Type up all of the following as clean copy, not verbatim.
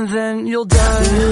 and then you'll die.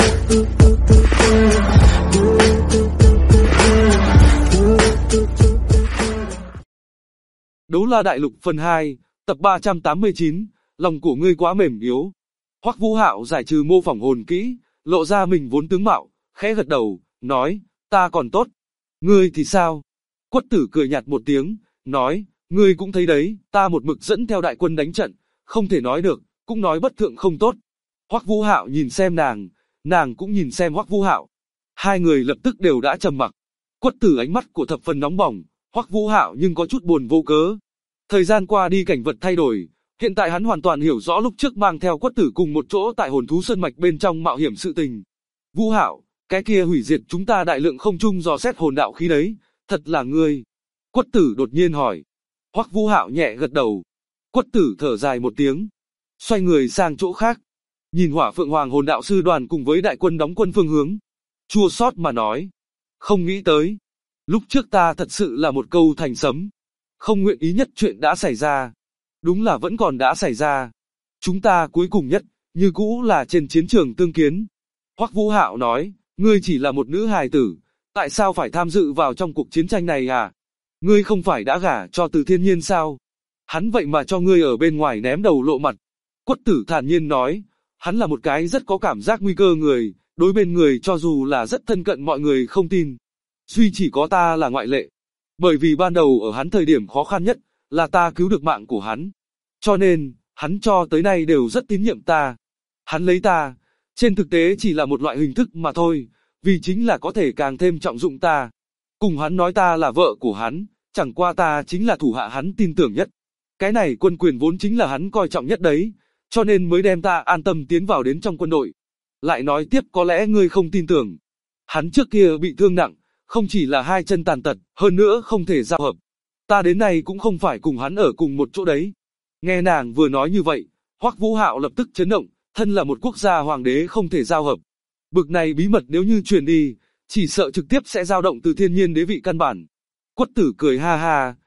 Đấu La Đại Lục phần 2, tập 389, lòng của ngươi quá mềm yếu. Hoắc Vũ Hạo giải trừ mô phỏng hồn kỹ, lộ ra mình vốn tướng mạo, khẽ gật đầu, nói, ta còn tốt. Ngươi thì sao? Quất Tử cười nhạt một tiếng, nói, ngươi cũng thấy đấy, ta một mực dẫn theo đại quân đánh trận, không thể nói được, cũng nói bất thượng không tốt. Hoắc Vũ Hạo nhìn xem nàng cũng nhìn xem Hoắc Vũ Hạo. Hai người lập tức đều đã trầm mặc. Quất Tử ánh mắt của thập phần nóng bỏng, Hoắc Vũ Hạo nhưng có chút buồn vô cớ. Thời gian qua đi cảnh vật thay đổi, hiện tại hắn hoàn toàn hiểu rõ lúc trước mang theo Quất Tử cùng một chỗ tại Hồn Thú Sơn Mạch bên trong mạo hiểm sự tình. Vũ Hạo, cái kia hủy diệt chúng ta đại lượng không trung dò xét hồn đạo khí đấy, thật là ngươi? Quất Tử đột nhiên hỏi. Hoắc Vũ Hạo nhẹ gật đầu. Quất Tử thở dài một tiếng, xoay người sang chỗ khác, nhìn Hỏa Phượng Hoàng hồn đạo sư đoàn cùng với đại quân đóng quân phương hướng, chua xót mà nói, không nghĩ tới, lúc trước ta thật sự là một câu thành sấm, không nguyện ý nhất chuyện đã xảy ra, đúng là vẫn còn đã xảy ra. Chúng ta cuối cùng nhất, như cũ là trên chiến trường tương kiến. Hoắc Vũ Hạo nói, ngươi chỉ là một nữ hài tử, tại sao phải tham dự vào trong cuộc chiến tranh này à? Ngươi không phải đã gả cho Từ Thiên Nhiên sao? Hắn vậy mà cho ngươi ở bên ngoài ném đầu lộ mặt. Quất Tử thản nhiên nói, hắn là một cái rất có cảm giác nguy cơ người, đối bên người cho dù là rất thân cận mọi người không tin. Duy chỉ có ta là ngoại lệ. Bởi vì ban đầu ở hắn thời điểm khó khăn nhất, là ta cứu được mạng của hắn. Cho nên, hắn cho tới nay đều rất tín nhiệm ta. Hắn lấy ta, trên thực tế chỉ là một loại hình thức mà thôi, vì chính là có thể càng thêm trọng dụng ta. Cùng hắn nói ta là vợ của hắn, chẳng qua ta chính là thủ hạ hắn tin tưởng nhất. Cái này quân quyền vốn chính là hắn coi trọng nhất đấy, cho nên mới đem ta an tâm tiến vào đến trong quân đội. Lại nói tiếp có lẽ ngươi không tin tưởng. Hắn trước kia bị thương nặng, không chỉ là hai chân tàn tật, hơn nữa không thể giao hợp. Ta đến nay cũng không phải cùng hắn ở cùng một chỗ đấy. Nghe nàng vừa nói như vậy, Hoắc Vũ Hạo lập tức chấn động, thân là một quốc gia hoàng đế không thể giao hợp. Bực này bí mật nếu như truyền đi, chỉ sợ trực tiếp sẽ dao động Từ Thiên Nhiên đế vị căn bản. Quất Tử cười ha ha,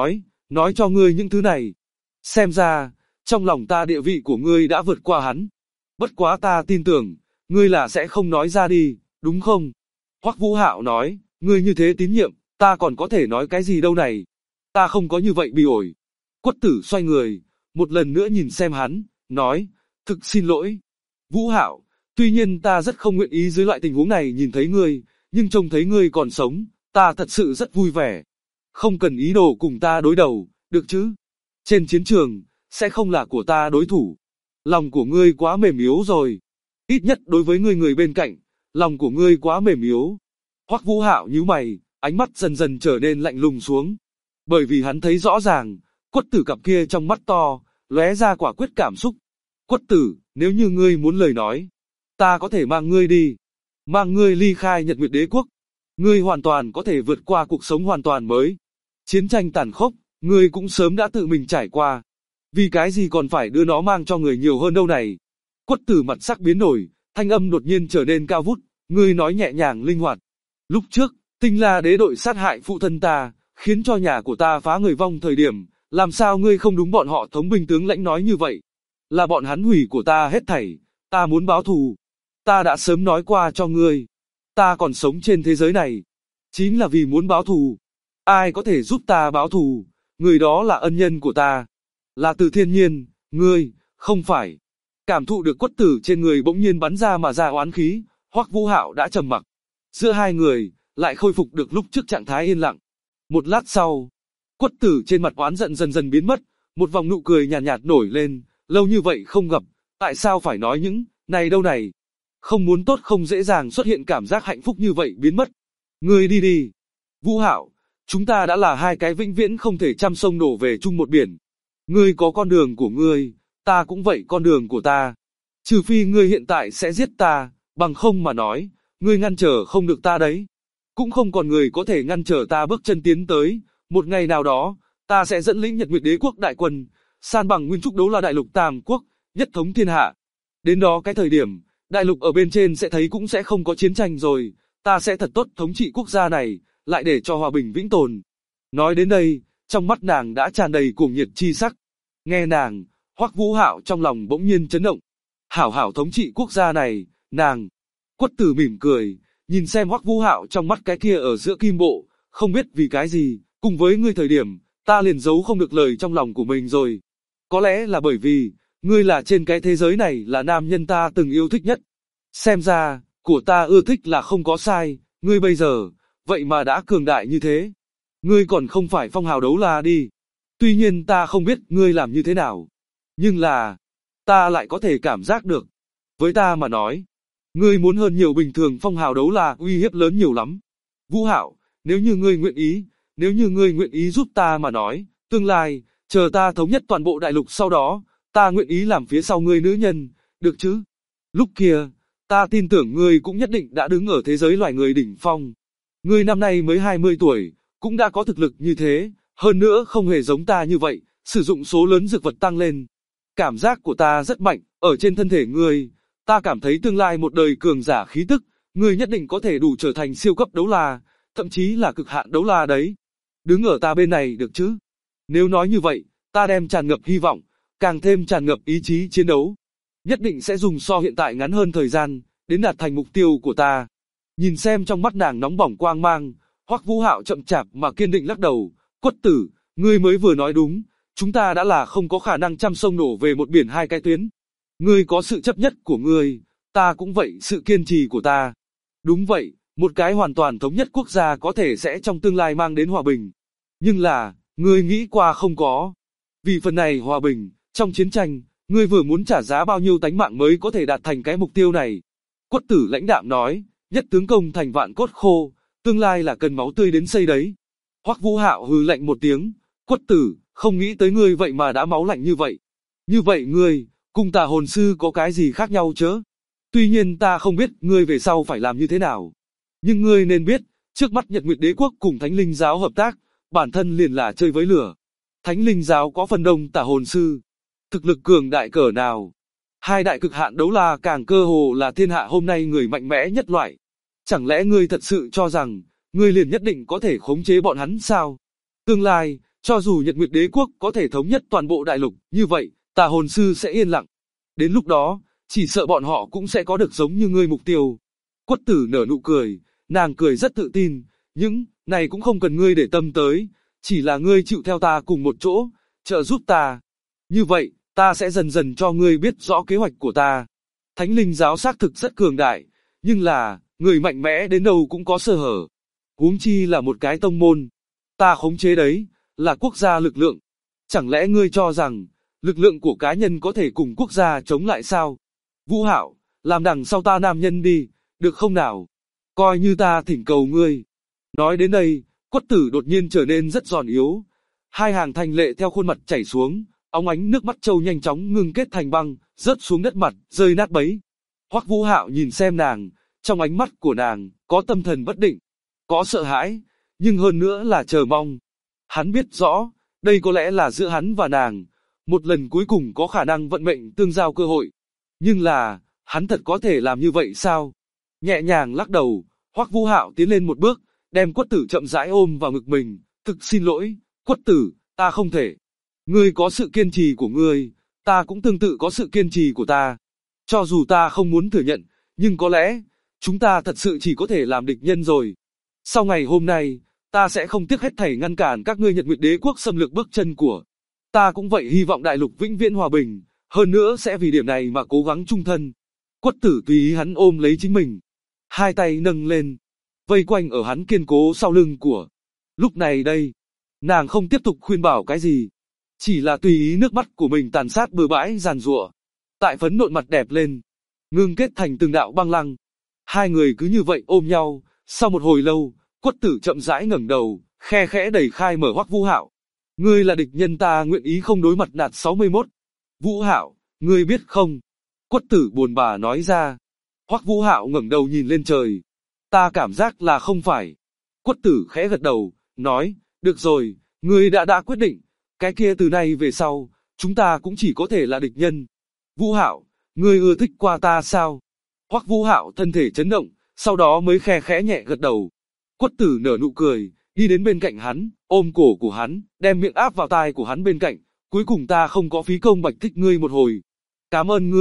nói cho ngươi những thứ này. Xem ra, trong lòng ta địa vị của ngươi đã vượt qua hắn. Bất quá ta tin tưởng, ngươi là sẽ không nói ra đi, đúng không? Hoắc Vũ Hạo nói, ngươi như thế tín nhiệm, ta còn có thể nói cái gì đâu này? Ta không có như vậy bị ổi. Quất Tử xoay người, một lần nữa nhìn xem hắn, nói, thực xin lỗi. Vũ Hạo, tuy nhiên ta rất không nguyện ý dưới loại tình huống này nhìn thấy ngươi, nhưng trông thấy ngươi còn sống, ta thật sự rất vui vẻ. Không cần ý đồ cùng ta đối đầu, được chứ? Trên chiến trường, sẽ không là của ta đối thủ. Lòng của ngươi quá mềm yếu rồi. Ít nhất đối với ngươi người bên cạnh, lòng của ngươi quá mềm yếu. Hoắc Vũ Hạo nhíu mày, ánh mắt dần dần trở nên lạnh lùng xuống. Bởi vì hắn thấy rõ ràng, Quất Tử cặp kia trong mắt to, lóe ra quả quyết cảm xúc. Quất Tử, nếu như ngươi muốn lời nói, ta có thể mang ngươi đi. Mang ngươi ly khai Nhật Nguyệt Đế Quốc. Ngươi hoàn toàn có thể vượt qua cuộc sống hoàn toàn mới. Chiến tranh tàn khốc, ngươi cũng sớm đã tự mình trải qua. Vì cái gì còn phải đưa nó mang cho người nhiều hơn đâu này? Quất Tử mặt sắc biến đổi, thanh âm đột nhiên trở nên cao vút, ngươi nói nhẹ nhàng linh hoạt. Lúc trước, Tinh La đế đội sát hại phụ thân ta, khiến cho nhà của ta phá người vong thời điểm, làm sao ngươi không đúng bọn họ thống binh tướng lãnh nói như vậy? Là bọn hắn hủy của ta hết thảy, ta muốn báo thù. Ta đã sớm nói qua cho ngươi, ta còn sống trên thế giới này, chính là vì muốn báo thù. Ai có thể giúp ta báo thù, người đó là ân nhân của ta. Là Từ Thiên Nhiên, ngươi, không phải. Cảm thụ được Quất Tử trên người bỗng nhiên bắn ra mà ra oán khí, Hoắc Vũ Hạo đã trầm mặc. Giữa hai người, lại khôi phục được lúc trước trạng thái yên lặng. Một lát sau, Quất Tử trên mặt oán giận dần dần biến mất, một vòng nụ cười nhàn nhạt nổi lên, lâu như vậy không gặp, tại sao phải nói những này đâu này? Không muốn tốt không dễ dàng xuất hiện cảm giác hạnh phúc như vậy biến mất. Ngươi đi đi. Vũ Hạo, chúng ta đã là hai cái vĩnh viễn không thể trăm sông đổ về chung một biển. Ngươi có con đường của ngươi, ta cũng vậy con đường của ta. Trừ phi ngươi hiện tại sẽ giết ta, bằng không mà nói, ngươi ngăn trở không được ta đấy. Cũng không còn người có thể ngăn trở ta bước chân tiến tới, một ngày nào đó, ta sẽ dẫn lĩnh Nhật Nguyệt Đế Quốc đại quân, san bằng nguyên trúc Đấu La Đại Lục Tam Quốc, nhất thống thiên hạ. Đến đó cái thời điểm, đại lục ở bên trên sẽ thấy cũng sẽ không có chiến tranh rồi, ta sẽ thật tốt thống trị quốc gia này, lại để cho hòa bình vĩnh tồn. Nói đến đây, trong mắt nàng đã tràn đầy cuồng nhiệt chi sắc. Nghe nàng, Hoắc Vũ Hạo trong lòng bỗng nhiên chấn động. hảo hảo thống trị quốc gia này, nàng. Quất Tử mỉm cười, nhìn xem Hoắc Vũ Hạo trong mắt cái kia ở giữa kim bộ, không biết vì cái gì, cùng với ngươi thời điểm, ta liền giấu không được lời trong lòng của mình rồi. Có lẽ là bởi vì, ngươi là trên cái thế giới này là nam nhân ta từng yêu thích nhất. Xem ra, của ta ưa thích là không có sai, ngươi bây giờ, vậy mà đã cường đại như thế. Ngươi còn không phải phong hào đấu la đi. Tuy nhiên ta không biết ngươi làm như thế nào. Nhưng là, ta lại có thể cảm giác được. Với ta mà nói, ngươi muốn hơn nhiều bình thường phong hào đấu la uy hiếp lớn nhiều lắm. Vũ Hạo, nếu như ngươi nguyện ý giúp ta mà nói, tương lai, chờ ta thống nhất toàn bộ đại lục sau đó, ta nguyện ý làm phía sau ngươi nữ nhân, được chứ? Lúc kia, ta tin tưởng ngươi cũng nhất định đã đứng ở thế giới loài người đỉnh phong. Ngươi năm nay mới 20 tuổi, cũng đã có thực lực như thế, hơn nữa không hề giống ta như vậy, sử dụng số lớn dược vật tăng lên. Cảm giác của ta rất mạnh, ở trên thân thể ngươi, ta cảm thấy tương lai một đời cường giả khí tức, ngươi nhất định có thể đủ trở thành siêu cấp đấu la, thậm chí là cực hạn đấu la đấy. Đứng ở ta bên này được chứ? Nếu nói như vậy, ta đem tràn ngập hy vọng, càng thêm tràn ngập ý chí chiến đấu. Nhất định sẽ dùng so hiện tại ngắn hơn thời gian, đến đạt thành mục tiêu của ta. Nhìn xem trong mắt nàng nóng bỏng quang mang, Hoắc Vũ Hạo chậm chạp mà kiên định lắc đầu, Quất Tử, ngươi mới vừa nói đúng, chúng ta đã là không có khả năng trăm sông đổ về một biển hai cái tuyến. Ngươi có sự chấp nhất của ngươi, ta cũng vậy sự kiên trì của ta. Đúng vậy, một cái hoàn toàn thống nhất quốc gia có thể sẽ trong tương lai mang đến hòa bình. Nhưng là, ngươi nghĩ qua không có. Vì phần này hòa bình, trong chiến tranh, ngươi vừa muốn trả giá bao nhiêu tánh mạng mới có thể đạt thành cái mục tiêu này. Quất Tử lãnh đạm nói, nhất tướng công thành vạn cốt khô, tương lai là cần máu tươi đến xây đấy. Hoắc Vũ Hạo hừ lạnh một tiếng, Quất Tử, không nghĩ tới ngươi vậy mà đã máu lạnh như vậy. Như vậy ngươi, cùng Tà hồn sư có cái gì khác nhau chớ? Tuy nhiên ta không biết ngươi về sau phải làm như thế nào. Nhưng ngươi nên biết, trước mắt Nhật Nguyệt Đế Quốc cùng Thánh Linh Giáo hợp tác, bản thân liền là chơi với lửa. Thánh Linh Giáo có phần đông Tà hồn sư, thực lực cường đại cỡ nào. Hai đại cực hạn đấu la càng cơ hồ là thiên hạ hôm nay người mạnh mẽ nhất loại. Chẳng lẽ ngươi thật sự cho rằng, ngươi liền nhất định có thể khống chế bọn hắn sao? Tương lai, cho dù Nhật Nguyệt Đế Quốc có thể thống nhất toàn bộ đại lục, như vậy, Tà hồn sư sẽ yên lặng. Đến lúc đó, chỉ sợ bọn họ cũng sẽ có được giống như ngươi mục tiêu. Quất Tử nở nụ cười, nàng cười rất tự tin, những này cũng không cần ngươi để tâm tới, chỉ là ngươi chịu theo ta cùng một chỗ, trợ giúp ta. Như vậy, ta sẽ dần dần cho ngươi biết rõ kế hoạch của ta. Thánh Linh Giáo xác thực rất cường đại, nhưng là, người mạnh mẽ đến đâu cũng có sơ hở. Huống chi là một cái tông môn. Ta khống chế đấy, là quốc gia lực lượng. Chẳng lẽ ngươi cho rằng, lực lượng của cá nhân có thể cùng quốc gia chống lại sao? Vũ Hạo, làm đằng sau ta nam nhân đi, được không nào? Coi như ta thỉnh cầu ngươi. Nói đến đây, Quất Tử đột nhiên trở nên rất giòn yếu. Hai hàng thanh lệ theo khuôn mặt chảy xuống, óng ánh nước mắt trâu nhanh chóng ngưng kết thành băng, rớt xuống đất mặt, rơi nát bấy. Hoắc Vũ Hạo nhìn xem nàng, trong ánh mắt của nàng, có tâm thần bất định, có sợ hãi, nhưng hơn nữa là chờ mong. Hắn biết rõ, đây có lẽ là giữa hắn và nàng, một lần cuối cùng có khả năng vận mệnh tương giao cơ hội. Nhưng là, hắn thật có thể làm như vậy sao? Nhẹ nhàng lắc đầu, Hoắc Vũ Hạo tiến lên một bước, đem Quất Tử chậm rãi ôm vào ngực mình, thực xin lỗi, Quất Tử, ta không thể. Ngươi có sự kiên trì của ngươi, ta cũng tương tự có sự kiên trì của ta. Cho dù ta không muốn thừa nhận, nhưng có lẽ, chúng ta thật sự chỉ có thể làm địch nhân rồi. Sau ngày hôm nay, ta sẽ không tiếc hết thảy ngăn cản các ngươi Nhật Nguyệt Đế Quốc xâm lược bước chân của. Ta cũng vậy hy vọng đại lục vĩnh viễn hòa bình, hơn nữa sẽ vì điểm này mà cố gắng chung thân. Quất Tử tùy ý hắn ôm lấy chính mình, hai tay nâng lên, vây quanh ở hắn kiên cố sau lưng của. Lúc này đây, nàng không tiếp tục khuyên bảo cái gì, chỉ là tùy ý nước mắt của mình tàn sát bừa bãi giàn giụa, tại phấn nộn mặt đẹp lên, ngưng kết thành từng đạo băng lăng. Hai người cứ như vậy ôm nhau, sau một hồi lâu, Quất Tử chậm rãi ngẩng đầu, khe khẽ đẩy khai mở Hoắc Vũ Hạo. Ngươi là địch nhân ta nguyện ý không đối mặt nạt 61. Vũ Hạo, ngươi biết không? Quất Tử buồn bã nói ra. Hoắc Vũ Hạo ngẩng đầu nhìn lên trời. Ta cảm giác là không phải. Quất Tử khẽ gật đầu, nói, được rồi, ngươi đã quyết định, cái kia từ nay về sau, chúng ta cũng chỉ có thể là địch nhân. Vũ Hạo, ngươi ưa thích qua ta sao? Hoắc Vũ Hạo thân thể chấn động, sau đó mới khe khẽ nhẹ gật đầu. Quất Tử nở nụ cười, đi đến bên cạnh hắn, ôm cổ của hắn, đem miệng áp vào tai của hắn bên cạnh, cuối cùng ta không có phí công bạch thích ngươi một hồi. Cảm ơn ngươi,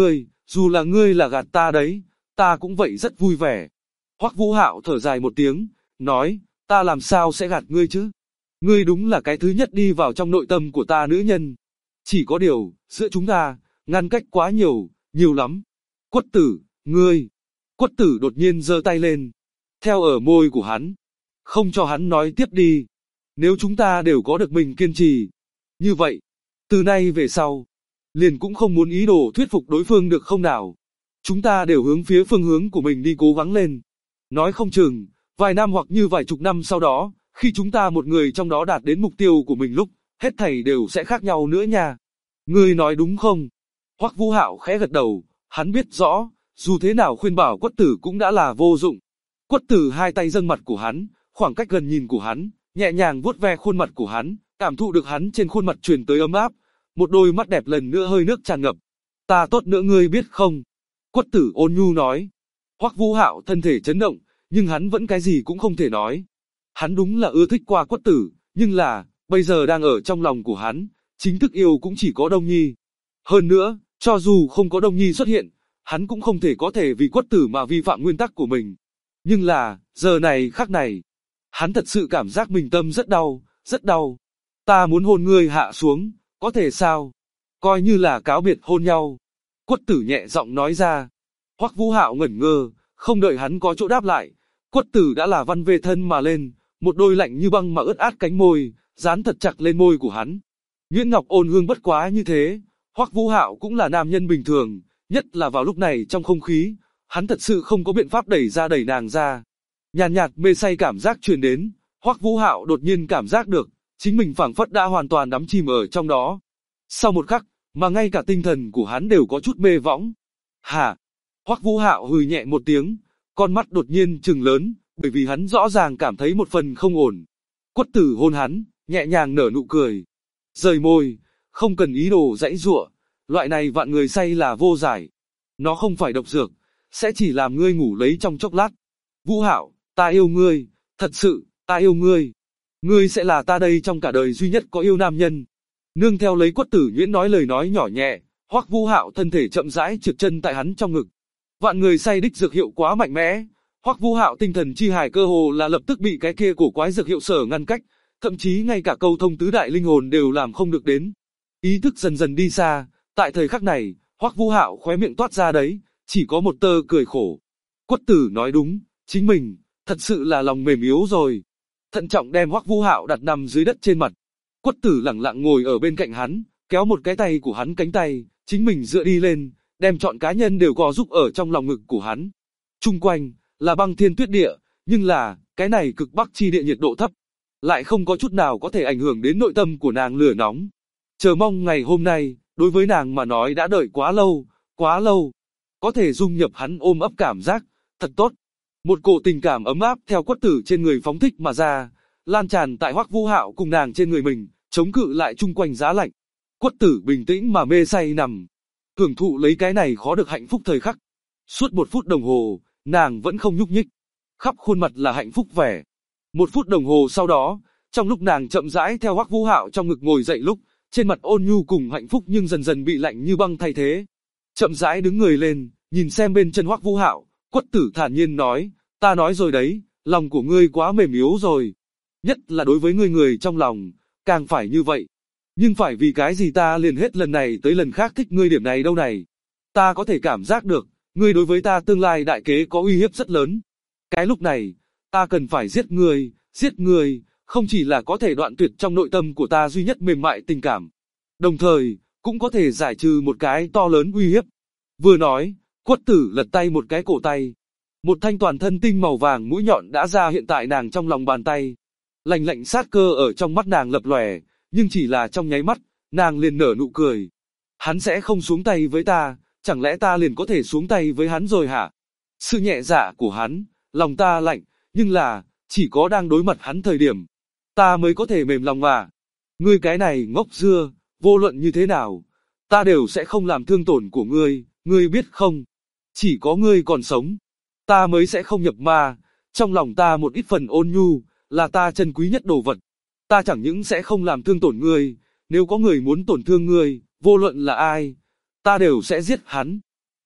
dù là ngươi là gạt ta đấy, ta cũng vậy rất vui vẻ. Hoắc Vũ Hạo thở dài một tiếng, nói, ta làm sao sẽ gạt ngươi chứ? Ngươi đúng là cái thứ nhất đi vào trong nội tâm của ta nữ nhân. Chỉ có điều, giữa chúng ta, ngăn cách quá nhiều, nhiều lắm. Quất tử, ngươi. Quất tử đột nhiên giơ tay lên, theo ở môi của hắn, không cho hắn nói tiếp đi. Nếu chúng ta đều có được mình kiên trì, như vậy, từ nay về sau, liền cũng không muốn ý đồ thuyết phục đối phương được không nào? Chúng ta đều hướng phía phương hướng của mình đi cố gắng lên. Nói không chừng, vài năm hoặc như vài chục năm sau đó, khi chúng ta một người trong đó đạt đến mục tiêu của mình lúc, hết thảy đều sẽ khác nhau nữa nha. Ngươi nói đúng không? Hoắc Vũ Hạo khẽ gật đầu, hắn biết rõ, dù thế nào khuyên bảo Quất tử cũng đã là vô dụng. Quất tử hai tay dâng mặt của hắn, khoảng cách gần nhìn của hắn, nhẹ nhàng vuốt ve khuôn mặt của hắn, cảm thụ được hắn trên khuôn mặt truyền tới ấm áp, một đôi mắt đẹp lần nữa hơi nước tràn ngập. Ta tốt nữa ngươi biết không? Quất tử ôn nhu nói. Hoắc Vũ Hạo thân thể chấn động, nhưng hắn vẫn cái gì cũng không thể nói. Hắn đúng là ưa thích qua Quất tử, nhưng là, bây giờ đang ở trong lòng của hắn, chính thức yêu cũng chỉ có Đông Nhi. Hơn nữa, cho dù không có Đông Nhi xuất hiện, hắn cũng không thể có thể vì Quất tử mà vi phạm nguyên tắc của mình. Nhưng là, giờ này khắc này, hắn thật sự cảm giác mình tâm rất đau, rất đau. Ta muốn hôn ngươi hạ xuống, có thể sao? Coi như là cáo biệt hôn nhau. Quất tử nhẹ giọng nói ra. Hoắc Vũ Hạo ngẩn ngơ, không đợi hắn có chỗ đáp lại. Quất tử đã là văn về thân mà lên, một đôi lạnh như băng mà ướt át cánh môi, dán thật chặt lên môi của hắn. Nhuyễn Ngọc ôn hương bất quá như thế, Hoắc Vũ Hạo cũng là nam nhân bình thường, nhất là vào lúc này trong không khí, hắn thật sự không có biện pháp đẩy nàng ra. Nhàn nhạt mê say cảm giác truyền đến, Hoắc Vũ Hạo đột nhiên cảm giác được, chính mình phảng phất đã hoàn toàn đắm chìm ở trong đó. Sau một khắc, mà ngay cả tinh thần của hắn đều có chút mê võng. Hả? Hoắc Vũ Hạo hừ nhẹ một tiếng, con mắt đột nhiên trừng lớn, bởi vì hắn rõ ràng cảm thấy một phần không ổn. Quất tử hôn hắn, nhẹ nhàng nở nụ cười. Rời môi, không cần ý đồ giãy giụa, loại này vạn người say là vô giải. Nó không phải độc dược, sẽ chỉ làm ngươi ngủ lấy trong chốc lát. Vũ Hạo, ta yêu ngươi, thật sự, ta yêu ngươi. Ngươi sẽ là ta đây trong cả đời duy nhất có yêu nam nhân. Nương theo lấy Quất tử nhuyễn nói lời nói nhỏ nhẹ, Hoắc Vũ Hạo thân thể chậm rãi trượt chân tại hắn trong ngực. Vạn người say đích dược hiệu quá mạnh mẽ, Hoắc Vũ Hạo tinh thần chi hải cơ hồ là lập tức bị cái kia cổ quái dược hiệu sở ngăn cách, thậm chí ngay cả câu thông tứ đại linh hồn đều làm không được đến. Ý thức dần dần đi xa, tại thời khắc này, Hoắc Vũ Hạo khóe miệng toát ra đấy, chỉ có một tơ cười khổ. Quất tử nói đúng, chính mình, thật sự là lòng mềm yếu rồi. Thận trọng đem Hoắc Vũ Hạo đặt nằm dưới đất trên mặt. Quất tử lẳng lặng ngồi ở bên cạnh hắn, kéo một cái tay của hắn cánh tay, chính mình dựa đi lên, đem trọn cá nhân đều co giúp ở trong lòng ngực của hắn. Trung quanh, là băng thiên tuyết địa, nhưng là, cái này cực bắc chi địa nhiệt độ thấp, lại không có chút nào có thể ảnh hưởng đến nội tâm của nàng lửa nóng. Chờ mong ngày hôm nay, đối với nàng mà nói đã đợi quá lâu, quá lâu. Có thể dung nhập hắn ôm ấp cảm giác, thật tốt. Một cổ tình cảm ấm áp theo Quất tử trên người phóng thích mà ra, lan tràn tại Hoắc Vũ Hạo cùng nàng trên người mình, chống cự lại chung quanh giá lạnh. Quất tử bình tĩnh mà mê say nằm, hưởng thụ lấy cái này khó được hạnh phúc thời khắc. Suốt 1 phút đồng hồ, nàng vẫn không nhúc nhích, khắp khuôn mặt là hạnh phúc vẻ. 1 phút đồng hồ sau đó, trong lúc nàng chậm rãi theo Hoắc Vũ Hạo trong ngực ngồi dậy lúc, trên mặt ôn nhu cùng hạnh phúc nhưng dần dần bị lạnh như băng thay thế. Chậm rãi đứng người lên, nhìn xem bên chân Hoắc Vũ Hạo, Quất tử thản nhiên nói, ta nói rồi đấy, lòng của ngươi quá mềm yếu rồi. Nhất là đối với ngươi người trong lòng, càng phải như vậy. Nhưng phải vì cái gì ta liền hết lần này tới lần khác thích ngươi điểm này đâu này. Ta có thể cảm giác được, ngươi đối với ta tương lai đại kế có uy hiếp rất lớn. Cái lúc này, ta cần phải giết ngươi, không chỉ là có thể đoạn tuyệt trong nội tâm của ta duy nhất mềm mại tình cảm. Đồng thời, cũng có thể giải trừ một cái to lớn uy hiếp. Vừa nói, Quất tử lật tay một cái cổ tay. Một thanh toàn thân tinh màu vàng mũi nhọn đã ra hiện tại nàng trong lòng bàn tay. Lạnh lạnh sát cơ ở trong mắt nàng lập lòe, nhưng chỉ là trong nháy mắt, nàng liền nở nụ cười. Hắn sẽ không xuống tay với ta, chẳng lẽ ta liền có thể xuống tay với hắn rồi hả? Sự nhẹ dạ của hắn, lòng ta lạnh, nhưng là, chỉ có đang đối mặt hắn thời điểm, ta mới có thể mềm lòng mà. Ngươi cái này ngốc dưa, vô luận như thế nào, ta đều sẽ không làm thương tổn của ngươi, ngươi biết không? Chỉ có ngươi còn sống, ta mới sẽ không nhập ma, trong lòng ta một ít phần ôn nhu, là ta trân quý nhất đồ vật. Ta chẳng những sẽ không làm thương tổn ngươi, nếu có người muốn tổn thương ngươi, vô luận là ai, ta đều sẽ giết hắn.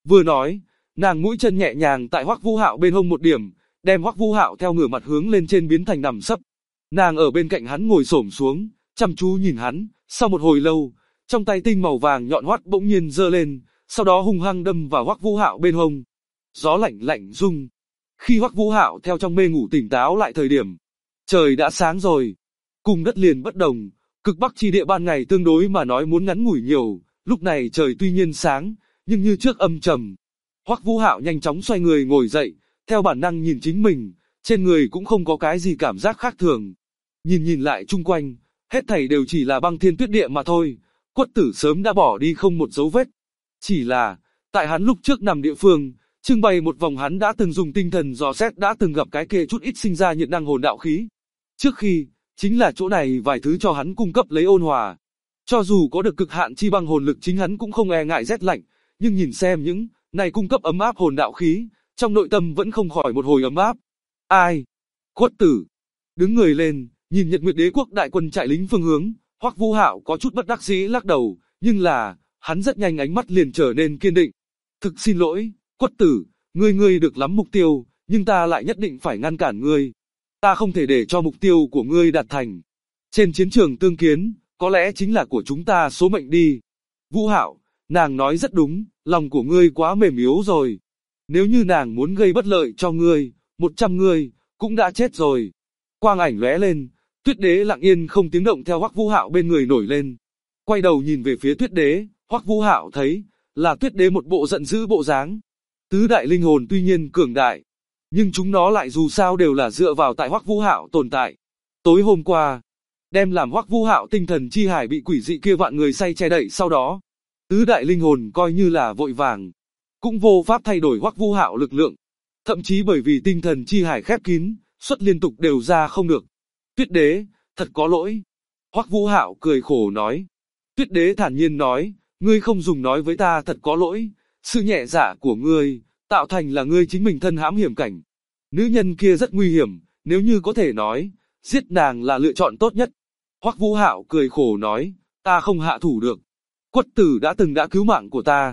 Vừa nói, nàng mũi chân nhẹ nhàng tại Hoắc Vũ Hạo bên hông một điểm, đem Hoắc Vũ Hạo theo ngửa mặt hướng lên trên biến thành nằm sấp. Nàng ở bên cạnh hắn ngồi xổm xuống, chăm chú nhìn hắn, sau một hồi lâu, trong tay tinh màu vàng nhọn hoắt bỗng nhiên giơ lên, sau đó hung hăng đâm vào Hoắc Vũ Hạo bên hông. Gió lạnh lạnh rung. Khi Hoắc Vũ Hạo theo trong mê ngủ tỉnh táo lại thời điểm, trời đã sáng rồi. Cùng đất liền bất đồng, cực bắc chi địa ban ngày tương đối mà nói muốn ngắn ngủi nhiều, lúc này trời tuy nhiên sáng, nhưng như trước âm trầm. Hoắc Vũ Hạo nhanh chóng xoay người ngồi dậy, theo bản năng nhìn chính mình, trên người cũng không có cái gì cảm giác khác thường. Nhìn lại chung quanh, hết thảy đều chỉ là băng thiên tuyết địa mà thôi, Quất Tử sớm đã bỏ đi không một dấu vết. Chỉ là, tại hắn lúc trước nằm địa phương, trưng bày một vòng hắn đã từng dùng tinh thần dò xét đã từng gặp cái kia chút ít sinh ra nhiệt năng hồn đạo khí. Trước khi, chính là chỗ này vài thứ cho hắn cung cấp lấy ôn hòa. Cho dù có được cực hạn chi băng hồn lực chính hắn cũng không e ngại rét lạnh, nhưng nhìn xem những này cung cấp ấm áp hồn đạo khí, trong nội tâm vẫn không khỏi một hồi ấm áp. Ai? Quất Tử đứng người lên, nhìn Nhật Nguyệt Đế quốc đại quân chạy lính phương hướng, Hoắc Vũ Hạo có chút bất đắc dĩ lắc đầu, nhưng là, hắn rất nhanh ánh mắt liền trở nên kiên định. Thực xin lỗi, Quất Tử, ngươi được lắm mục tiêu, nhưng ta lại nhất định phải ngăn cản ngươi. Ta không thể để cho mục tiêu của ngươi đạt thành. Trên chiến trường tương kiến, có lẽ chính là của chúng ta số mệnh đi. Vũ Hạo, nàng nói rất đúng, lòng của ngươi quá mềm yếu rồi. Nếu như nàng muốn gây bất lợi cho ngươi, 100 người cũng đã chết rồi. Quang ảnh lóe lên, Tuyết Đế lặng yên không tiếng động theo Hoắc Vũ Hạo bên người nổi lên. Quay đầu nhìn về phía Tuyết Đế, Hoắc Vũ Hạo thấy là Tuyết Đế một bộ giận dữ bộ dáng. Tứ đại linh hồn tuy nhiên cường đại, nhưng chúng nó lại dù sao đều là dựa vào tại Hoắc Vũ Hạo tồn tại. Tối hôm qua, đem làm Hoắc Vũ Hạo tinh thần chi hải bị quỷ dị kia vạn người say che đậy, sau đó, tứ đại linh hồn coi như là vội vàng, cũng vô pháp thay đổi Hoắc Vũ Hạo lực lượng. Thậm chí bởi vì tinh thần chi hải khép kín, xuất liên tục đều ra không được. Tuyết Đế, thật có lỗi. Hoắc Vũ Hạo cười khổ nói. Tuyết Đế thản nhiên nói, ngươi không dùng nói với ta thật có lỗi, sự nhẹ dạ của ngươi, tạo thành là ngươi chính mình thân hãm hiểm cảnh. Nữ nhân kia rất nguy hiểm, nếu như có thể nói, giết nàng là lựa chọn tốt nhất. Hoắc Vũ Hạo cười khổ nói, ta không hạ thủ được. Quất Tử đã cứu mạng của ta.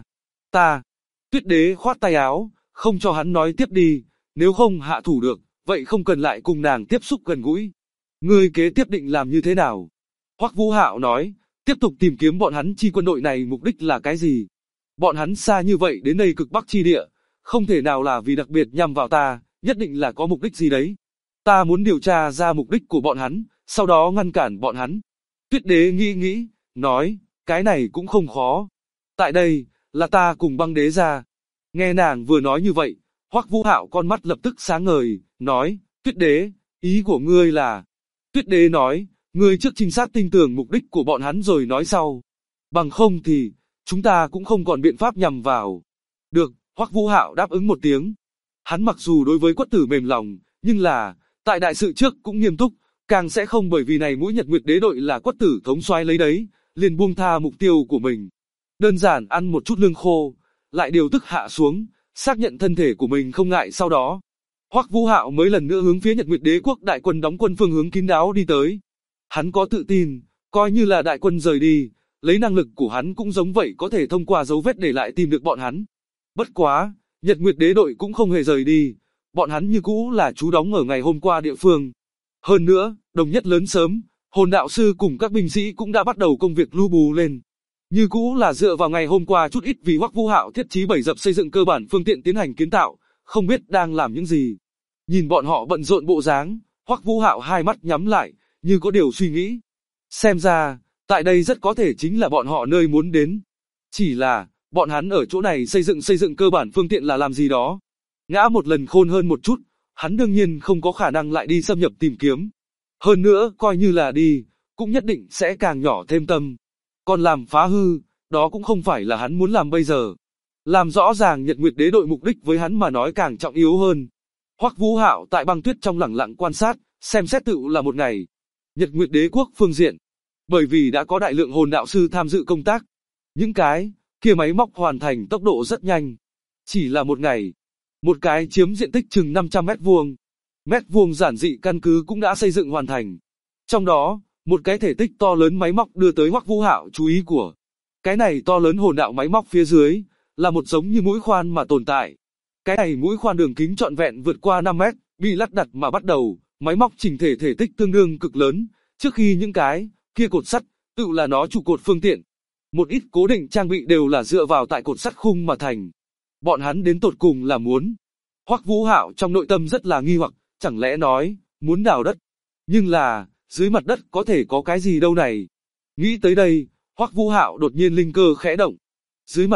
Tuyết Đế khoát tay áo, không cho hắn nói tiếp đi, nếu không hạ thủ được, vậy không cần lại cùng nàng tiếp xúc gần gũi. Ngươi kế tiếp định làm như thế nào? Hoắc Vũ Hạo nói, tiếp tục tìm kiếm bọn hắn chi quân đội này mục đích là cái gì? Bọn hắn xa như vậy đến đây cực bắc chi địa, không thể nào là vì đặc biệt nhằm vào ta, nhất định là có mục đích gì đấy. Ta muốn điều tra ra mục đích của bọn hắn, sau đó ngăn cản bọn hắn. Tuyết Đế nghĩ, nói, cái này cũng không khó. Tại đây, là ta cùng Băng Đế ra. Nghe nàng vừa nói như vậy, Hoắc Vũ Hạo con mắt lập tức sáng ngời, nói, Tuyết Đế, ý của ngươi là... Tuyết Đế nói, ngươi trước trinh sát tinh tường mục đích của bọn hắn rồi nói sau. Bằng không thì, chúng ta cũng không còn biện pháp nhằm vào. Được, Hoắc Vũ Hạo đáp ứng một tiếng. Hắn mặc dù đối với Quất Tử mềm lòng, nhưng là, tại đại sự trước cũng nghiêm túc, càng sẽ không bởi vì này mũi Nhật Nguyệt Đế đội là Quất Tử thống soái lấy đấy, liền buông tha mục tiêu của mình. Đơn giản ăn một chút lương khô, lại điều tức hạ xuống, xác nhận thân thể của mình không ngại, sau đó, Hoắc Vũ Hạo mới lần nữa hướng phía Nhật Nguyệt Đế quốc đại quân đóng quân phương hướng kín đáo đi tới. Hắn có tự tin, coi như là đại quân rời đi, lấy năng lực của hắn cũng giống vậy có thể thông qua dấu vết để lại tìm được bọn hắn. Bất quá, Nhật Nguyệt Đế đội cũng không hề rời đi, bọn hắn như cũ là trú đóng ở ngày hôm qua địa phương. Hơn nữa, đồng nhất lớn sớm, hồn đạo sư cùng các binh sĩ cũng đã bắt đầu công việc lưu bù lên. Như cũ là dựa vào ngày hôm qua chút ít vì Hoắc Vũ Hạo thiết trí bày dập xây dựng cơ bản phương tiện tiến hành kiến tạo, không biết đang làm những gì. Nhìn bọn họ bận rộn bộ dáng, Hoắc Vũ Hạo hai mắt nhắm lại, như có điều suy nghĩ. Xem ra, tại đây rất có thể chính là bọn họ nơi muốn đến. Chỉ là, bọn hắn ở chỗ này xây dựng cơ bản phương tiện là làm gì đó. Ngã một lần khôn hơn một chút, hắn đương nhiên không có khả năng lại đi xâm nhập tìm kiếm. Hơn nữa, coi như là đi, cũng nhất định sẽ càng nhỏ thêm tâm. Còn làm phá hư, đó cũng không phải là hắn muốn làm bây giờ. Làm rõ ràng Nhật Nguyệt Đế đội mục đích với hắn mà nói càng trọng yếu hơn. Hoắc Vũ Hạo tại băng tuyết trong lẳng lặng quan sát, xem xét tự là một ngày. Nhật Nguyệt Đế quốc phương diện, bởi vì đã có đại lượng hồn đạo sư tham dự công tác, những cái kia máy móc hoàn thành tốc độ rất nhanh. Chỉ là một ngày, một cái chiếm diện tích chừng 500 mét vuông giản dị căn cứ cũng đã xây dựng hoàn thành. Trong đó, một cái thể tích to lớn máy móc đưa tới Hoắc Vũ Hạo chú ý của. Cái này to lớn hồn đạo máy móc phía dưới, là một giống như mũi khoan mà tồn tại. Cái này mũi khoan đường kính trọn vẹn vượt qua 5 mét, bị lắp đặt mà bắt đầu, máy móc chỉnh thể thể tích tương đương cực lớn, trước khi những cái kia cột sắt, tự là nó trụ cột phương tiện. Một ít cố định trang bị đều là dựa vào tại cột sắt khung mà thành. Bọn hắn đến tột cùng là muốn. Hoắc Vũ Hạo trong nội tâm rất là nghi hoặc, chẳng lẽ nói, muốn đào đất. Nhưng là, dưới mặt đất có thể có cái gì đâu này. Nghĩ tới đây, Hoắc Vũ Hạo đột nhiên linh cơ khẽ động. Dưới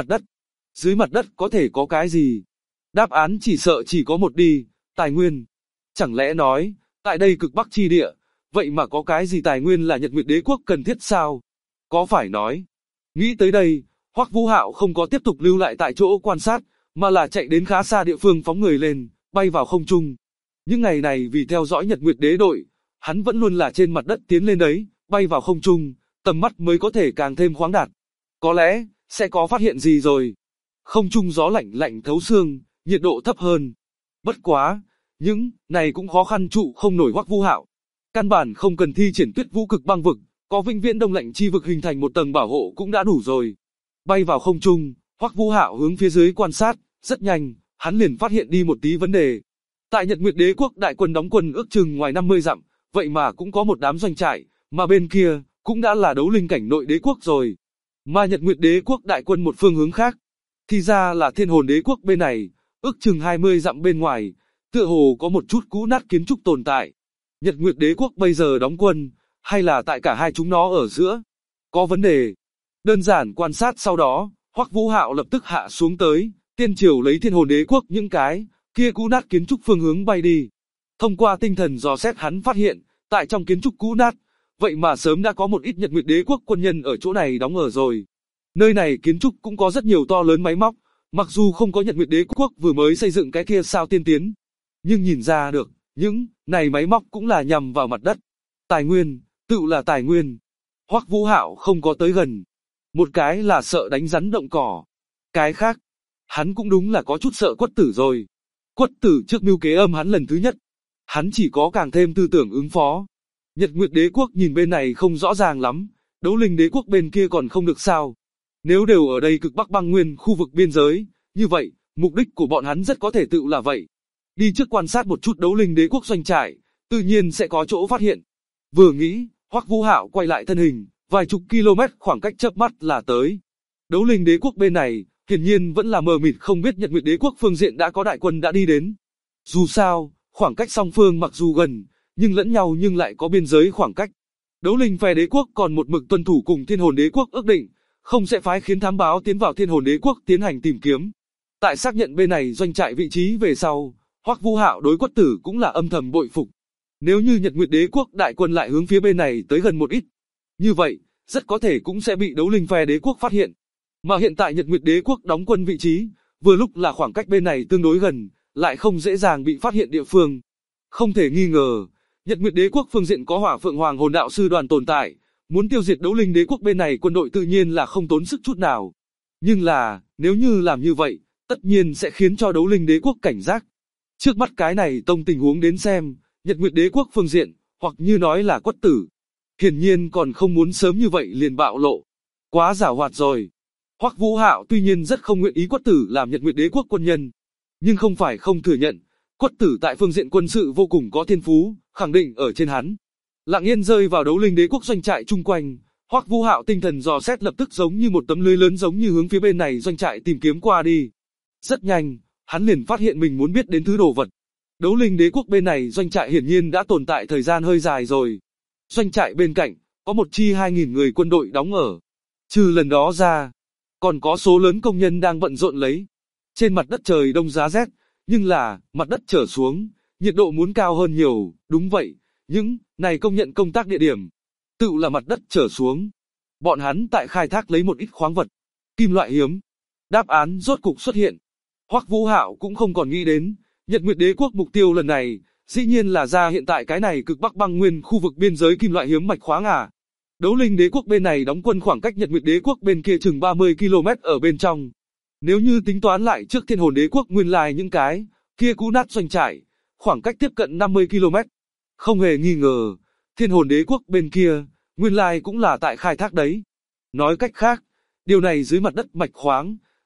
mặt đất có thể có cái gì? Đáp án chỉ sợ chỉ có một đi, tài nguyên. Chẳng lẽ nói, tại đây cực bắc chi địa, vậy mà có cái gì tài nguyên là Nhật Nguyệt Đế quốc cần thiết sao? Có phải nói? Nghĩ tới đây, Hoắc Vũ Hạo không có tiếp tục lưu lại tại chỗ quan sát, mà là chạy đến khá xa địa phương phóng người lên, bay vào không trung. Những ngày này vì theo dõi Nhật Nguyệt Đế đội, hắn vẫn luôn là trên mặt đất tiến lên đấy, bay vào không trung, tầm mắt mới có thể càng thêm khoáng đạt. Có lẽ, sẽ có phát hiện gì rồi. Không trung gió lạnh lạnh thấu xương, nhiệt độ thấp hơn. Bất quá, những này cũng khó khăn trụ không nổi Hoắc Vũ Hạo. Căn bản không cần thi triển Tuyết Vũ Cực Băng Vực, có vĩnh viễn đông lạnh chi vực hình thành một tầng bảo hộ cũng đã đủ rồi. Bay vào không trung, Hoắc Vũ Hạo hướng phía dưới quan sát, rất nhanh, hắn liền phát hiện đi một tí vấn đề. Tại Nhật Nguyệt Đế quốc đại quân đóng quân ước chừng ngoài 50 dặm, vậy mà cũng có một đám doanh trại, mà bên kia cũng đã là đấu linh cảnh nội đế quốc rồi. Mà Nhật Nguyệt Đế quốc đại quân một phương hướng khác, thì ra là Thiên Hồn Đế quốc bên này, ước chừng 20 dặm bên ngoài, tựa hồ có một chút cũ nát kiến trúc tồn tại. Nhật Nguyệt Đế quốc bây giờ đóng quân, hay là tại cả hai chúng nó ở giữa? Có vấn đề. Đơn giản quan sát sau đó, Hoắc Vũ Hạo lập tức hạ xuống tới, tiên triều lấy Thiên Hồn Đế quốc những cái kia cũ nát kiến trúc phương hướng bay đi. Thông qua tinh thần dò xét hắn phát hiện, tại trong kiến trúc cũ nát, vậy mà sớm đã có một ít Nhật Nguyệt Đế quốc quân nhân ở chỗ này đóng ở rồi. Nơi này kiến trúc cũng có rất nhiều to lớn máy móc, mặc dù không có Nhật Nguyệt Đế quốc vừa mới xây dựng cái kia sao tiên tiến, nhưng nhìn ra được, những này máy móc cũng là nhằm vào mặt đất. Tài nguyên, tự là tài nguyên. Hoắc Vũ Hạo không có tới gần. Một cái là sợ đánh rắn động cỏ. Cái khác, hắn cũng đúng là có chút sợ Quất Tử rồi. Quất Tử trước mưu kế âm hắn lần thứ nhất. Hắn chỉ có càng thêm tư tưởng ứng phó. Nhật Nguyệt Đế quốc nhìn bên này không rõ ràng lắm, Đấu Linh Đế quốc bên kia còn không được sao. Nếu đều ở đây cực Bắc băng nguyên khu vực biên giới, như vậy, mục đích của bọn hắn rất có thể tự là vậy. Đi trước quan sát một chút Đấu Linh Đế quốc doanh trại, tự nhiên sẽ có chỗ phát hiện. Vừa nghĩ, Hoắc Vũ Hạo quay lại thân hình, vài chục km khoảng cách chớp mắt là tới. Đấu Linh Đế quốc bên này, hiển nhiên vẫn là mờ mịt không biết Nhật Nguyệt Đế quốc phương diện đã có đại quân đã đi đến. Dù sao, khoảng cách song phương mặc dù gần, nhưng lẫn nhau nhưng lại có biên giới khoảng cách. Đấu Linh phe đế quốc còn một mực tuân thủ cùng Thiên Hồn Đế quốc ước định, không sẽ phái khiến thám báo tiến vào Thiên Hồn Đế quốc tiến hành tìm kiếm. Tại xác nhận bên này doanh trại vị trí về sau, Hoắc Vũ Hạo đối Quất Tử cũng là âm thầm bội phục. Nếu như Nhật Nguyệt Đế quốc đại quân lại hướng phía bên này tới gần một ít, như vậy, rất có thể cũng sẽ bị Đấu Linh phe đế quốc phát hiện. Mà hiện tại Nhật Nguyệt Đế quốc đóng quân vị trí, vừa lúc là khoảng cách bên này tương đối gần, lại không dễ dàng bị phát hiện địa phương. Không thể nghi ngờ, Nhật Nguyệt Đế quốc phương diện có Hỏa Phượng Hoàng Hồn Đạo sư đoàn tồn tại, muốn tiêu diệt Đấu Linh Đế quốc bên này quân đội tự nhiên là không tốn sức chút nào. Nhưng là, nếu như làm như vậy, tất nhiên sẽ khiến cho Đấu Linh Đế quốc cảnh giác. Trước mắt cái này tông tình huống đến xem, Nhật Nguyệt Đế quốc phương diện, hoặc như nói là Quất Tử, hiển nhiên còn không muốn sớm như vậy liền bạo lộ. Quá giảo hoạt rồi. Hoắc Vũ Hạo tuy nhiên rất không nguyện ý Quất Tử làm Nhật Nguyệt Đế quốc quân nhân, nhưng không phải không thừa nhận, Quất Tử tại phương diện quân sự vô cùng có thiên phú, khẳng định ở trên hắn. Lặng yên rơi vào Đấu Linh Đế quốc doanh trại chung quanh, Hoắc Vũ Hạo tinh thần dò xét lập tức giống như một tấm lưới lớn giống như hướng phía bên này doanh trại tìm kiếm qua đi. Rất nhanh, hắn liền phát hiện mình muốn biết đến thứ đồ vật. Đấu Linh Đế quốc bên này doanh trại hiển nhiên đã tồn tại thời gian hơi dài rồi. Doanh trại bên cạnh, có một chi 2.000 người quân đội đóng ở. Trừ lần đó ra, còn có số lớn công nhân đang bận rộn lấy. Trên mặt đất trời đông giá rét, nhưng là, mặt đất trở xuống, nhiệt độ muốn cao hơn nhiều, đúng vậy, những này công nhận công tác địa điểm, tự là mặt đất trở xuống. Bọn hắn tại khai thác lấy một ít khoáng vật, kim loại hiếm. Đáp án rốt cục xuất hiện. Hoắc Vũ Hạo cũng không còn nghĩ đến, Nhật Nguyệt Đế quốc mục tiêu lần này, dĩ nhiên là ra hiện tại cái này cực Bắc băng nguyên khu vực biên giới kim loại hiếm mạch khoáng à. Đấu Linh Đế quốc bên này đóng quân khoảng cách Nhật Nguyệt Đế quốc bên kia chừng 30 km ở bên trong. Nếu như tính toán lại trước Thiên Hồn Đế quốc nguyên lai những cái kia cũ nát doanh trại, khoảng cách tiếp cận 50 km. Không hề nghi ngờ, Thiên Hồn Đế quốc bên kia, nguyên lai cũng là tại khai thác đấy. Nói cách khác, điều này dưới mặt đất mạch khoáng,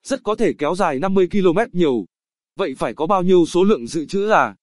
rất có thể kéo dài 50 km nhiều. Vậy phải có bao nhiêu số lượng dự trữ à?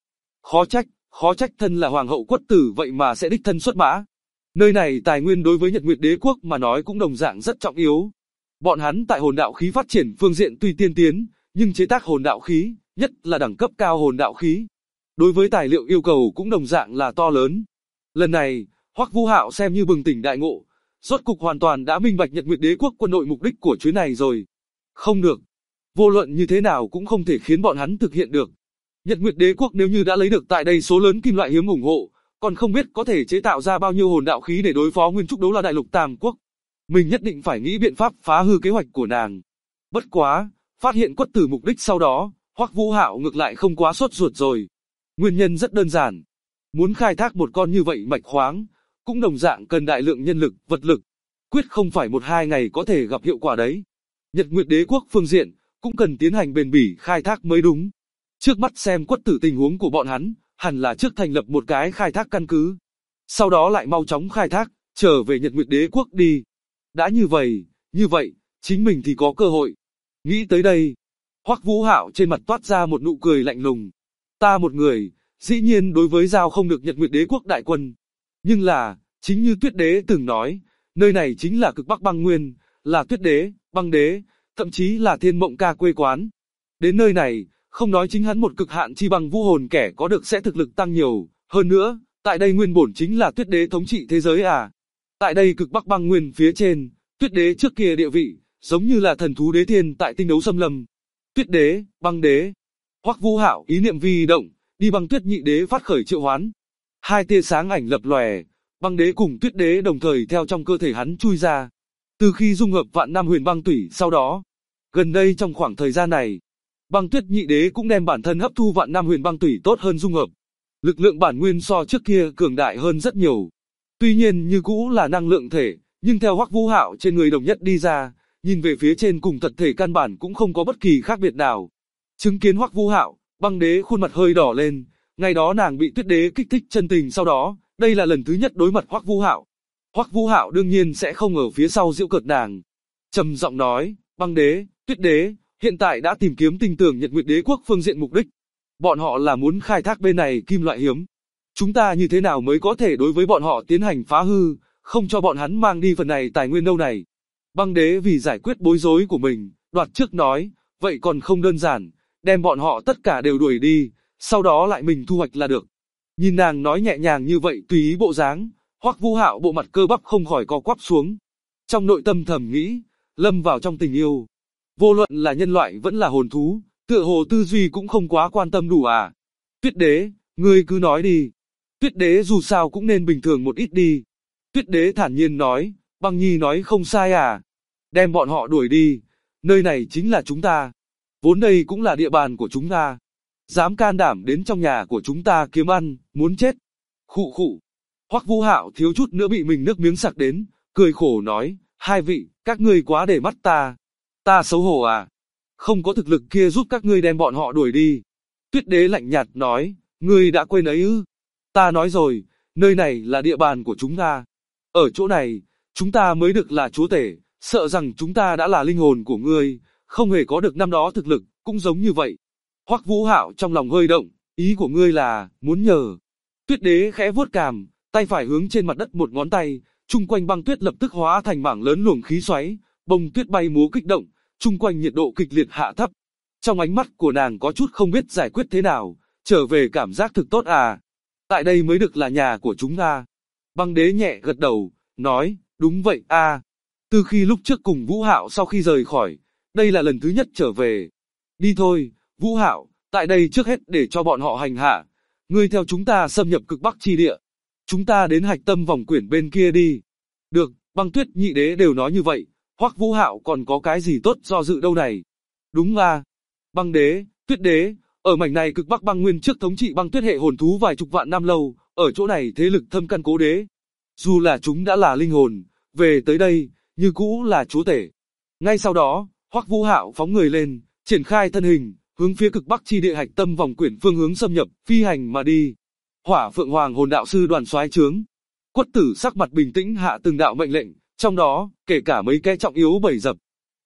Khó trách thân là hoàng hậu Quất Tử vậy mà sẽ đích thân xuất mã. Nơi này tài nguyên đối với Nhật Nguyệt Đế quốc mà nói cũng đồng dạng rất trọng yếu. Bọn hắn tại hồn đạo khí phát triển phương diện tuy tiên tiến, nhưng chế tác hồn đạo khí, nhất là đẳng cấp cao hồn đạo khí, đối với tài liệu yêu cầu cũng đồng dạng là to lớn. Lần này, Hoắc Vũ Hạo xem như bừng tỉnh đại ngộ, rốt cục hoàn toàn đã minh bạch Nhật Nguyệt Đế quốc quân đội mục đích của chuyến này rồi. Không được, vô luận như thế nào cũng không thể khiến bọn hắn thực hiện được. Nhật Nguyệt Đế quốc nếu như đã lấy được tại đây số lớn kim loại hiếm ủng hộ, còn không biết có thể chế tạo ra bao nhiêu hồn đạo khí để đối phó Nguyên Trúc Đấu La Đại Lục Tam Quốc. Mình nhất định phải nghĩ biện pháp phá hư kế hoạch của nàng. Bất quá, phát hiện Quất Tử mục đích sau đó, Hoắc Vũ Hạo ngược lại không quá sốt ruột rồi. Nguyên nhân rất đơn giản. Muốn khai thác một con như vậy mạch khoáng, cũng đồng dạng cần đại lượng nhân lực, vật lực. Quyết không phải 1-2 ngày có thể gặp hiệu quả đấy. Nhật Nguyệt Đế quốc phương diện, cũng cần tiến hành bền bỉ khai thác mới đúng. Trước mắt xem Quất Tử tình huống của bọn hắn, hẳn là trước thành lập một cái khai thác căn cứ. Sau đó lại mau chóng khai thác, trở về Nhật Nguyệt Đế quốc đi. Đã như vậy, chính mình thì có cơ hội. Nghĩ tới đây, Hoắc Vũ Hạo trên mặt toát ra một nụ cười lạnh lùng. Ta một người, dĩ nhiên đối với giao không được Nhật Nguyệt Đế quốc đại quân. Nhưng là, chính như Tuyết Đế từng nói, nơi này chính là cực Bắc băng nguyên, là Tuyết Đế, băng đế, thậm chí là Thiên Mộng Ca quê quán. Đến nơi này, không nói chính hắn một cực hạn chi bằng vũ hồn kẻ có được sẽ thực lực tăng nhiều, hơn nữa, tại đây nguyên bổn chính là Tuyết Đế thống trị thế giới à. Tại đây cực Bắc băng nguyên phía trên, Tuyết Đế trước kia địa vị, giống như là thần thú đế thiên tại tinh đấu xâm lâm. Tuyết Đế, băng đế. Hoắc Vũ Hạo ý niệm vi động, đi băng Tuyết Nhị Đế phát khởi triệu hoán. Hai tia sáng ảnh lập lòe, băng đế cùng Tuyết Đế đồng thời theo trong cơ thể hắn chui ra. Từ khi dung hợp Vạn Năm Huyền Băng Tủy sau đó, gần đây trong khoảng thời gian này, băng Tuyết Nhị Đế cũng đem bản thân hấp thu Vạn Năm Huyền Băng Tủy tốt hơn dung hợp. Lực lượng bản nguyên so trước kia cường đại hơn rất nhiều. Tuy nhiên như cũ là năng lượng thể, nhưng theo Hoắc Vũ Hạo trên người đồng nhất đi ra, nhìn về phía trên cùng thật thể căn bản cũng không có bất kỳ khác biệt nào. Chứng kiến Hoắc Vũ Hạo, băng đế khuôn mặt hơi đỏ lên, ngày đó nàng bị Tuyết Đế kích thích chân tình sau đó, đây là lần thứ nhất đối mặt Hoắc Vũ Hạo. Hoắc Vũ Hạo đương nhiên sẽ không ở phía sau giễu cợt nàng. Trầm giọng nói, băng đế, Tuyết Đế, hiện tại đã tìm kiếm tinh tường Nhật Nguyệt Đế quốc phương diện mục đích. Bọn họ là muốn khai thác bên này kim loại hiếm. Chúng ta như thế nào mới có thể đối với bọn họ tiến hành phá hư, không cho bọn hắn mang đi phần này tài nguyên đâu này. Băng đế vì giải quyết bối rối của mình, đoạt trước nói, vậy còn không đơn giản, đem bọn họ tất cả đều đuổi đi, sau đó lại mình thu hoạch là được. Nhìn nàng nói nhẹ nhàng như vậy tùy ý bộ dáng, Hoắc Vũ Hạo bộ mặt cơ bắp không khỏi co quắp xuống. Trong nội tâm thầm nghĩ, lâm vào trong tình yêu. Vô luận là nhân loại vẫn là hồn thú, tựa hồ tư duy cũng không quá quan tâm đủ à. Tuyết Đế, ngươi cứ nói đi. Tuyết Đế dù sao cũng nên bình thường một ít đi. Tuyết Đế thản nhiên nói, băng nhi nói không sai à. Đem bọn họ đuổi đi, nơi này chính là chúng ta. Vốn đây cũng là địa bàn của chúng ta. Dám can đảm đến trong nhà của chúng ta kiếm ăn, muốn chết. Khụ khụ. Hoắc Vũ Hạo thiếu chút nữa bị mình nước miếng sặc đến, cười khổ nói, hai vị, các ngươi quá để mắt ta. Ta xấu hổ à? Không có thực lực kia giúp các ngươi đem bọn họ đuổi đi. Tuyết Đế lạnh nhạt nói, ngươi đã quên ấy ư? Ta nói rồi, nơi này là địa bàn của chúng ta. Ở chỗ này, chúng ta mới được là chúa tể, sợ rằng chúng ta đã là linh hồn của ngươi, không hề có được năm đó thực lực, cũng giống như vậy. Hoắc Vũ Hạo trong lòng hơi động, ý của ngươi là, muốn nhờ. Tuyết Đế khẽ vuốt cằm, tay phải hướng trên mặt đất một ngón tay, chung quanh băng tuyết lập tức hóa thành mảng lớn luồng khí xoáy, bông tuyết bay múa kích động, chung quanh nhiệt độ kịch liệt hạ thấp. Trong ánh mắt của nàng có chút không biết giải quyết thế nào, trở về cảm giác thực tốt à. Tại đây mới được là nhà của chúng ta. Băng Đế nhẹ gật đầu, nói, đúng vậy a. Từ khi lúc trước cùng Vũ Hạo sau khi rời khỏi, đây là lần thứ nhất trở về. Đi thôi, Vũ Hạo, tại đây trước hết để cho bọn họ hành hạ. Ngươi theo chúng ta xâm nhập cực Bắc chi địa. Chúng ta đến hạch tâm vòng quyển bên kia đi. Được, băng Tuyết Nhị Đế đều nói như vậy, Hoắc Vũ Hạo còn có cái gì tốt do dự đâu này. Đúng à. Băng Đế, Tuyết Đế, ở mảnh này cực Bắc băng nguyên trước thống trị băng tuyết hệ hồn thú vài chục vạn năm lâu, ở chỗ này thế lực thâm căn cố đế. Dù là chúng đã là linh hồn, về tới đây, như cũ là chúa tể. Ngay sau đó, Hoắc Vũ Hạo phóng người lên, triển khai thân hình, hướng phía cực Bắc chi địa hạch tâm vòng quyển phương hướng xâm nhập, phi hành mà đi. Hỏa Phượng Hoàng hồn đạo sư đoàn soái trướng. Quất Tử sắc mặt bình tĩnh hạ từng đạo mệnh lệnh, trong đó, kể cả mấy cái trọng yếu bầy dập.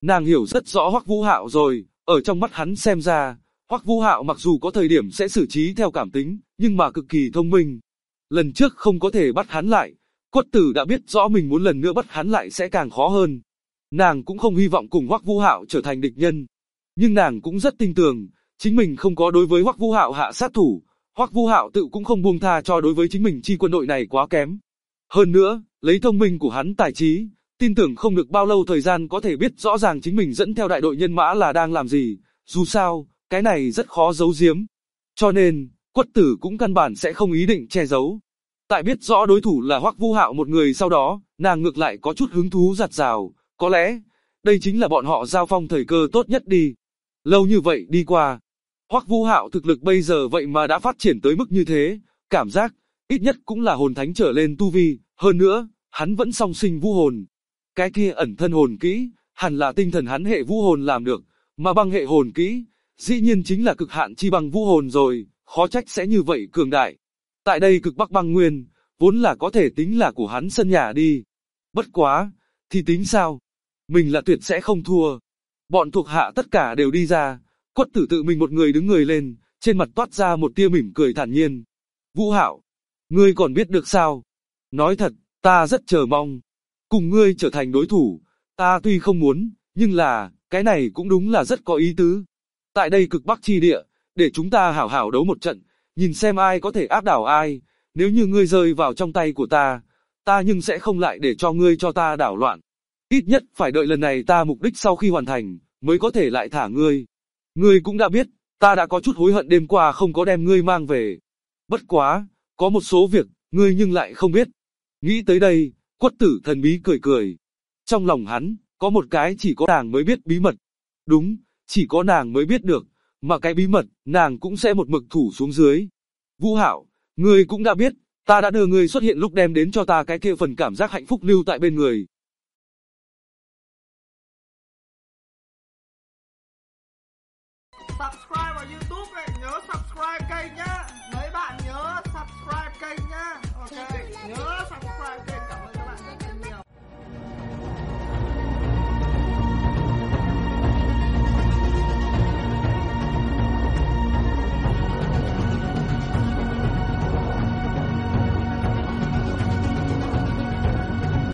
Nàng hiểu rất rõ Hoắc Vũ Hạo rồi, ở trong mắt hắn xem ra, Hoắc Vũ Hạo mặc dù có thời điểm sẽ xử trí theo cảm tính, nhưng mà cực kỳ thông minh. Lần trước không có thể bắt hắn lại, Quất Tử đã biết rõ mình muốn lần nữa bắt hắn lại sẽ càng khó hơn. Nàng cũng không hy vọng cùng Hoắc Vũ Hạo trở thành địch nhân, nhưng nàng cũng rất tin tưởng, chính mình không có đối với Hoắc Vũ Hạo hạ sát thủ, Hoắc Vũ Hạo tự cũng không buông tha cho đối với chính mình chi quân đội này quá kém. Hơn nữa, lấy thông minh của hắn tài trí, tin tưởng không được bao lâu thời gian có thể biết rõ ràng chính mình dẫn theo đại đội nhân mã là đang làm gì, dù sao, cái này rất khó giấu giếm. Cho nên, Quất Tử cũng căn bản sẽ không ý định che giấu. Tại biết rõ đối thủ là Hoắc Vũ Hạo một người sau đó, nàng ngược lại có chút hứng thú giặt rào, có lẽ, đây chính là bọn họ giao phong thời cơ tốt nhất đi. Lâu như vậy đi qua, Hoắc Vũ Hạo thực lực bây giờ vậy mà đã phát triển tới mức như thế, cảm giác, ít nhất cũng là hồn thánh trở lên tu vi, hơn nữa, hắn vẫn song sinh vũ hồn. Cái kia ẩn thân hồn kỹ, hẳn là tinh thần hắn hệ vũ hồn làm được, mà băng hệ hồn kỹ, dĩ nhiên chính là cực hạn chi băng vũ hồn rồi, khó trách sẽ như vậy cường đại. Tại đây cực bắc băng nguyên, vốn là có thể tính là của hắn sân nhà đi. Bất quá, thì tính sao? Mình là tuyệt sẽ không thua. Bọn thuộc hạ tất cả đều đi ra, Quất Tử tự mình một người đứng người lên, trên mặt toát ra một tia mỉm cười thản nhiên. Vũ Hạo, ngươi còn biết được sao? Nói thật, ta rất chờ mong. Cùng ngươi trở thành đối thủ, ta tuy không muốn, nhưng là, cái này cũng đúng là rất có ý tứ. Tại đây cực bắc chi địa, để chúng ta hảo hảo đấu một trận, nhìn xem ai có thể áp đảo ai. Nếu như ngươi rơi vào trong tay của ta nhưng sẽ không lại để cho ngươi cho ta đảo loạn. Ít nhất phải đợi lần này ta mục đích sau khi hoàn thành, mới có thể lại thả ngươi. Ngươi cũng đã biết, ta đã có chút hối hận đêm qua không có đem ngươi mang về. Bất quá, có một số việc, ngươi nhưng lại không biết. Nghĩ tới đây, Quất Tử thần bí cười cười. Trong lòng hắn, có một cái chỉ có nàng mới biết bí mật. Đúng, chỉ có nàng mới biết được, mà cái bí mật, nàng cũng sẽ một mực thủ xuống dưới. Vũ Hạo, ngươi cũng đã biết, ta đã đưa ngươi xuất hiện lúc đem đến cho ta cái kia phần cảm giác hạnh phúc lưu tại bên người. Subscribe vào YouTube này, nhớ subscribe kênh nhé.